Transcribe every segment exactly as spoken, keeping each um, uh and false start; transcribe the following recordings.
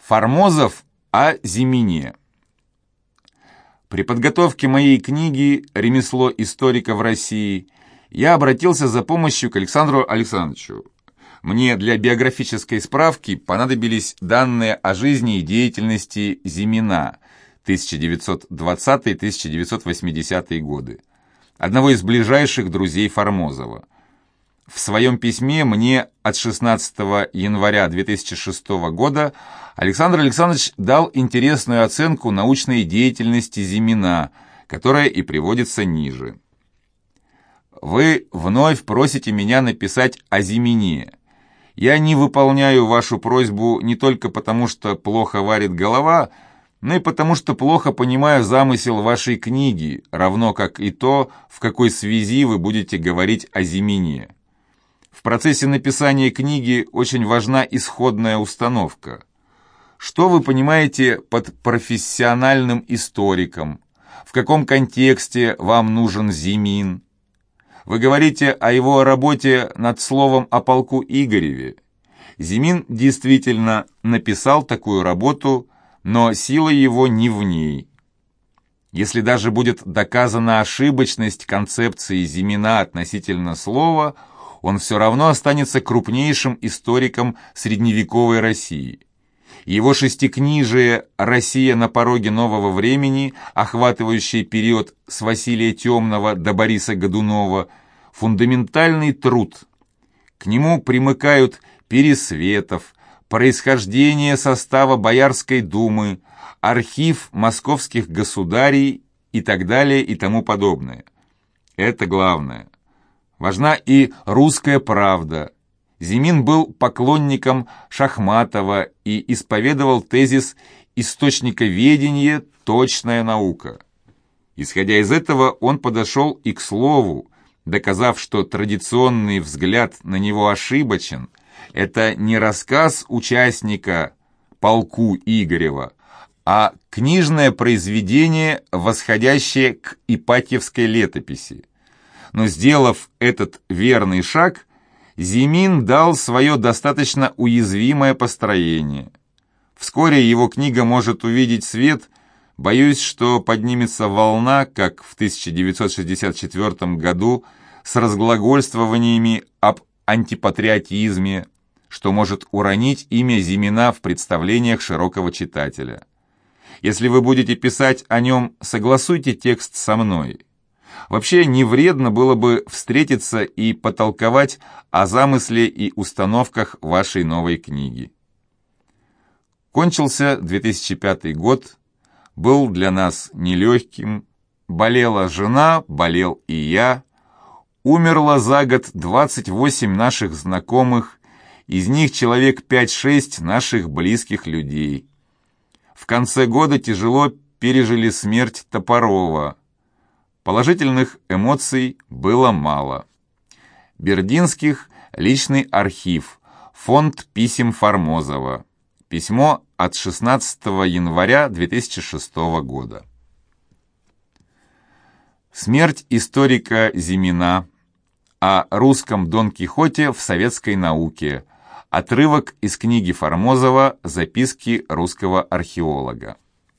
Формозов о Зимине. При подготовке моей книги «Ремесло историка в России» я обратился за помощью к Александру Александровичу. Мне для биографической справки понадобились данные о жизни и деятельности Зимина тысяча девятьсот двадцатые — тысяча девятьсот восьмидесятые годы, одного из ближайших друзей Формозова. В своем письме мне от шестнадцатого января две тысячи шестого года Александр Александрович дал интересную оценку научной деятельности Зимина, которая и приводится ниже. «Вы вновь просите меня написать о Зимине. Я не выполняю вашу просьбу не только потому, что плохо варит голова, но и потому, что плохо понимаю замысел вашей книги, равно как и то, в какой связи вы будете говорить о Зимине. В процессе написания книги очень важна исходная установка. Что вы понимаете под профессиональным историком? В каком контексте вам нужен Зимин? Вы говорите о его работе над словом о полку Игореве. Зимин действительно написал такую работу, но сила его не в ней. Если даже будет доказана ошибочность концепции Зимина относительно слова, он все равно останется крупнейшим историком средневековой России. Его шестикнижие «Россия на пороге нового времени», охватывающее период с Василия Темного до Бориса Годунова, фундаментальный труд. К нему примыкают Пересветов, происхождение состава Боярской думы, архив московских государей и так далее и тому подобное. Это главное. Важна и русская правда. Зимин был поклонником Шахматова и исповедовал тезис «источниковедение – точная наука». Исходя из этого, он подошел и к слову, доказав, что традиционный взгляд на него ошибочен. Это не рассказ участника полку Игорева, а книжное произведение, восходящее к Ипатьевской летописи. Но сделав этот верный шаг, Зимин дал свое достаточно уязвимое построение. Вскоре его книга может увидеть свет. Боюсь, что поднимется волна, как в тысяча девятьсот шестьдесят четвёртом году, с разглагольствованиями об антипатриотизме, что может уронить имя Зимина в представлениях широкого читателя. Если вы будете писать о нем, согласуйте текст со мной. Вообще не вредно было бы встретиться и потолковать о замысле и установках вашей новой книги. Кончился две тысячи пятый год, был для нас нелегким, болела жена, болел и я, умерло за год двадцать восемь наших знакомых, из них человек пять-шесть наших близких людей. В конце года тяжело пережили смерть Топорова. Положительных эмоций было мало. Бердинских – личный архив, фонд писем Формозова. Письмо от шестнадцатого января две тысячи шестого года. Смерть историка Зимина. О русском Дон Кихоте в советской науке. Отрывок из книги Формозова «Записки русского археолога».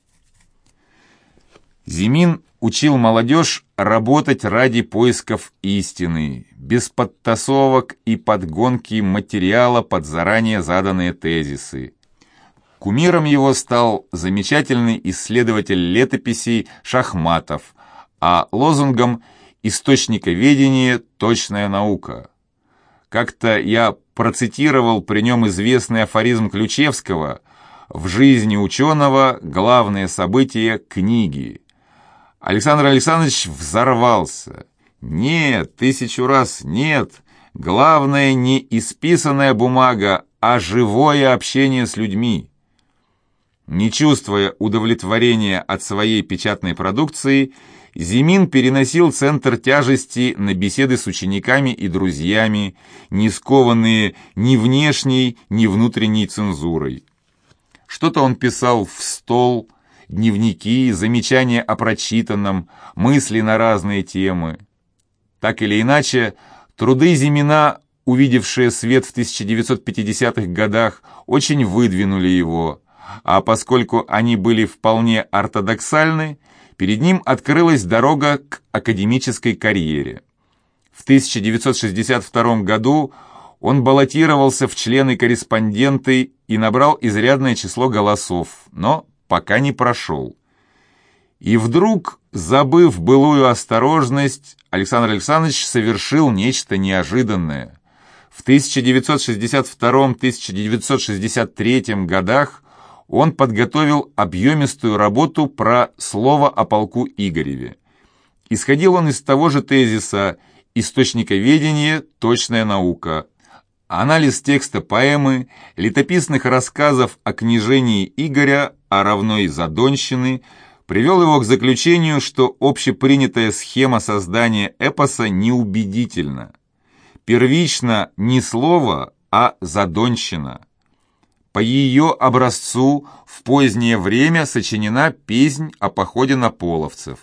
Зимин учил молодежь работать ради поисков истины, без подтасовок и подгонки материала под заранее заданные тезисы. Кумиром его стал замечательный исследователь летописей Шахматов, а лозунгом «Источниковедение – точная наука». Как-то я процитировал при нем известный афоризм Ключевского «В жизни ученого главное событие – книги». Александр Александрович взорвался. Нет, тысячу раз нет. Главное не исписанная бумага, а живое общение с людьми. Не чувствуя удовлетворения от своей печатной продукции, Зимин переносил центр тяжести на беседы с учениками и друзьями, не скованные ни внешней, ни внутренней цензурой. Что-то он писал в стол, дневники, замечания о прочитанном, мысли на разные темы. Так или иначе, труды Зимина, увидевшие свет в тысяча девятьсот пятидесятых годах, очень выдвинули его, а поскольку они были вполне ортодоксальны, перед ним открылась дорога к академической карьере. В тысяча девятьсот шестьдесят втором году он баллотировался в члены-корреспонденты и набрал изрядное число голосов, но пока не прошел. И вдруг, забыв былую осторожность, Александр Александрович совершил нечто неожиданное. В тысяча девятьсот шестьдесят втором — тысяча девятьсот шестьдесят третьем годах он подготовил объемистую работу про слово о полку Игореве. Исходил он из того же тезиса «Источниковедение – точная наука». Анализ текста поэмы, летописных рассказов о княжении Игоря, а равно и задонщины, привел его к заключению, что общепринятая схема создания эпоса неубедительна. Первично не слово, а задонщина. По ее образцу в позднее время сочинена песнь о походе на половцев.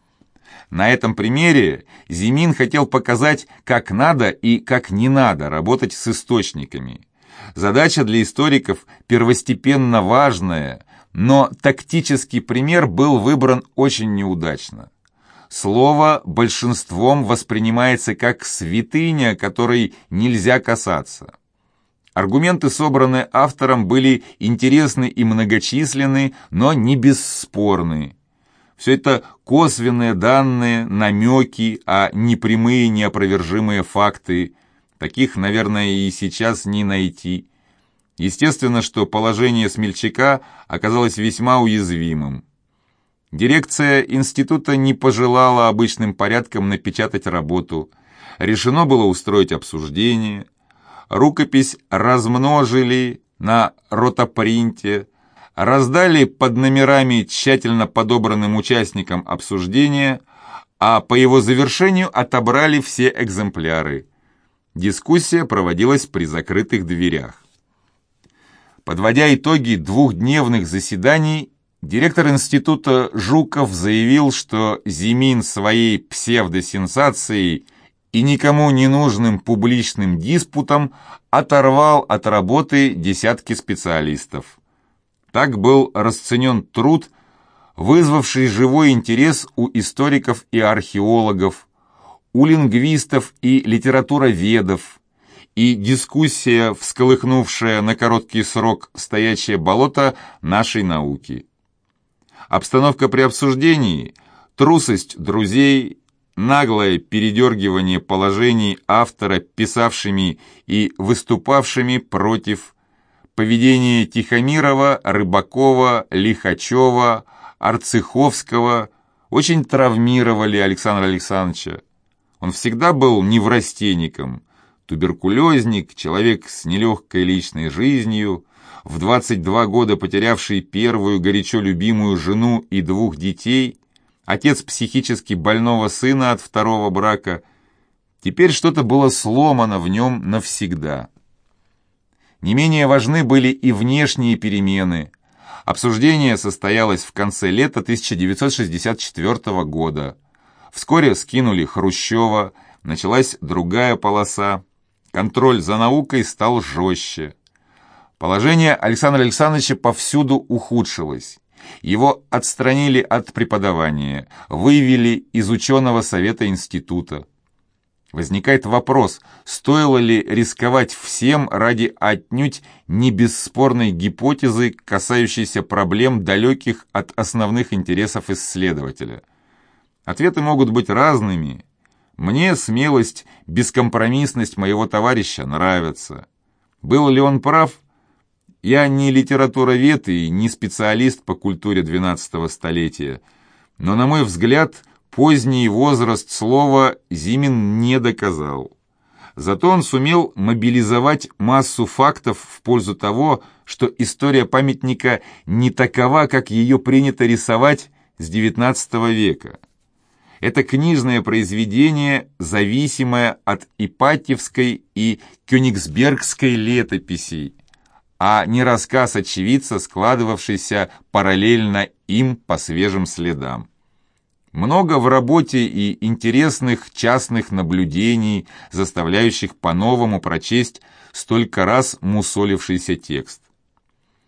На этом примере Зимин хотел показать, как надо и как не надо работать с источниками. Задача для историков первостепенно важная, но тактический пример был выбран очень неудачно. Слово большинством воспринимается как святыня, которой нельзя касаться. Аргументы, собранные автором, были интересны и многочисленны, но не бесспорны. Все это косвенные данные, намеки, а не прямые неопровержимые факты. Таких, наверное, и сейчас не найти. Естественно, что положение смельчака оказалось весьма уязвимым. Дирекция института не пожелала обычным порядком напечатать работу. Решено было устроить обсуждение. Рукопись размножили на ротопринте, раздали под номерами тщательно подобранным участникам обсуждения, а по его завершению отобрали все экземпляры. Дискуссия проводилась при закрытых дверях. Подводя итоги двухдневных заседаний, директор института Жуков заявил, что Зимин своей псевдосенсацией и никому не нужным публичным диспутом оторвал от работы десятки специалистов. Так был расценен труд, вызвавший живой интерес у историков и археологов, у лингвистов и литературоведов, и дискуссия, всколыхнувшая на короткий срок стоячее болото нашей науки. Обстановка при обсуждении, трусость друзей, наглое передергивание положений автора писавшими и выступавшими против, поведение Тихомирова, Рыбакова, Лихачева, Арцеховского очень травмировали Александра Александровича. Он всегда был неврастенником, туберкулезник, человек с нелегкой личной жизнью, в двадцать два года потерявший первую горячо любимую жену и двух детей, отец психически больного сына от второго брака. Теперь что-то было сломано в нем навсегда. Не менее важны были и внешние перемены. Обсуждение состоялось в конце лета тысяча девятьсот шестьдесят четвёртого года. Вскоре скинули Хрущева, началась другая полоса. Контроль за наукой стал жестче. Положение Александра Александровича повсюду ухудшилось. Его отстранили от преподавания, вывели из ученого совета института. Возникает вопрос, стоило ли рисковать всем ради отнюдь не бесспорной гипотезы, касающейся проблем, далеких от основных интересов исследователя. Ответы могут быть разными. Мне смелость, бескомпромиссность моего товарища нравятся. Был ли он прав? Я не литературовед и не специалист по культуре двенадцатого столетия, но, на мой взгляд, поздний возраст слова Зимин не доказал. Зато он сумел мобилизовать массу фактов в пользу того, что история памятника не такова, как ее принято рисовать с девятнадцатого века. Это книжное произведение, зависимое от Ипатьевской и Кёнигсбергской летописей, а не рассказ очевидца, складывавшийся параллельно им по свежим следам. Много в работе и интересных частных наблюдений, заставляющих по-новому прочесть столько раз мусолившийся текст.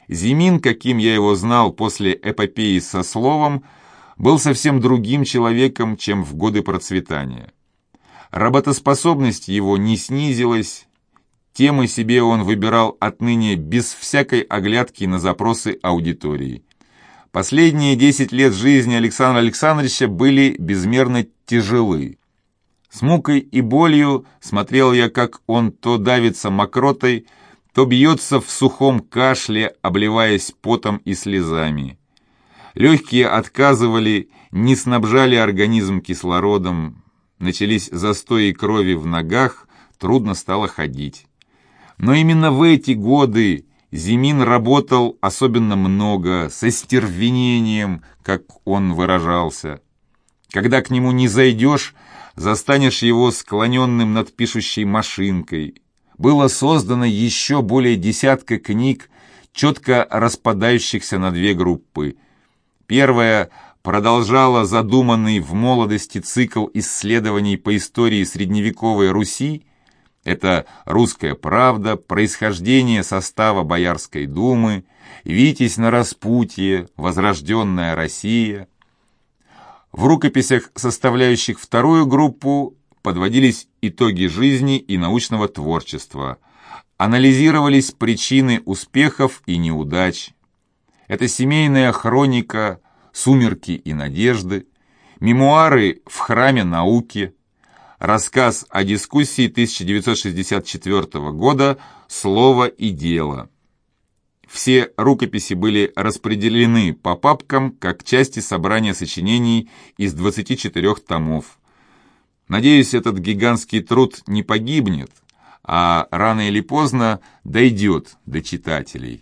Зимин, каким я его знал после эпопеи со словом, был совсем другим человеком, чем в годы процветания. Работоспособность его не снизилась, темы себе он выбирал отныне без всякой оглядки на запросы аудитории. Последние десять лет жизни Александра Александровича были безмерно тяжелы. С мукой и болью смотрел я, как он то давится мокротой, то бьется в сухом кашле, обливаясь потом и слезами. Легкие отказывали, не снабжали организм кислородом, начались застои крови в ногах, трудно стало ходить. Но именно в эти годы Зимин работал особенно много, со стервенением, как он выражался. Когда к нему не зайдешь, застанешь его склоненным над пишущей машинкой. Было создано еще более десятка книг, четко распадающихся на две группы. Первая продолжала задуманный в молодости цикл исследований по истории средневековой Руси. Это «Русская правда», «Происхождение состава Боярской думы», «Витязь на распутье», «Возрожденная Россия». В рукописях, составляющих вторую группу, подводились итоги жизни и научного творчества, анализировались причины успехов и неудач. Это семейная хроника «Сумерки и надежды», мемуары «В храме науки», рассказ о дискуссии тысяча девятьсот шестьдесят четвёртого года «Слово и дело». Все рукописи были распределены по папкам как части собрания сочинений из двадцати четырёх томов. Надеюсь, этот гигантский труд не погибнет, а рано или поздно дойдет до читателей.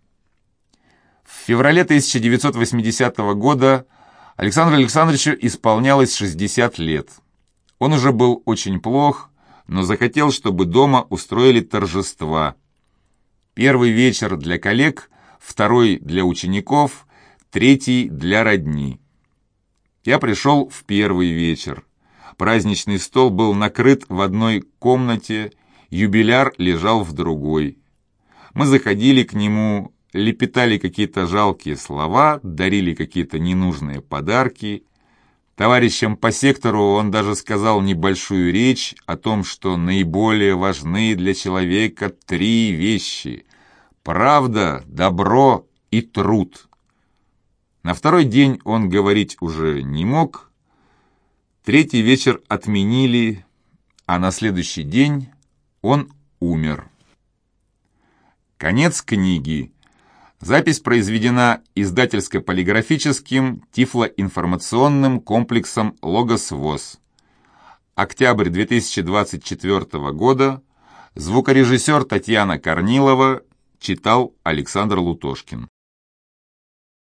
В феврале тысяча девятьсот восьмидесятого года Александру Александровичу исполнялось шестьдесят лет. Он уже был очень плох, но захотел, чтобы дома устроили торжества. Первый вечер для коллег, второй для учеников, третий для родни. Я пришел в первый вечер. Праздничный стол был накрыт в одной комнате, юбиляр лежал в другой. Мы заходили к нему, лепетали какие-то жалкие слова, дарили какие-то ненужные подарки. Товарищам по сектору он даже сказал небольшую речь о том, что наиболее важны для человека три вещи – правда, добро и труд. На второй день он говорить уже не мог. Третий вечер отменили, а на следующий день он умер. Конец книги. Запись произведена издательско-полиграфическим тифлоинформационным комплексом «Логос ВОС». Октябрь две тысячи двадцать четвёртого года. Звукорежиссер Татьяна Корнилова. Читал Александр Лутошкин.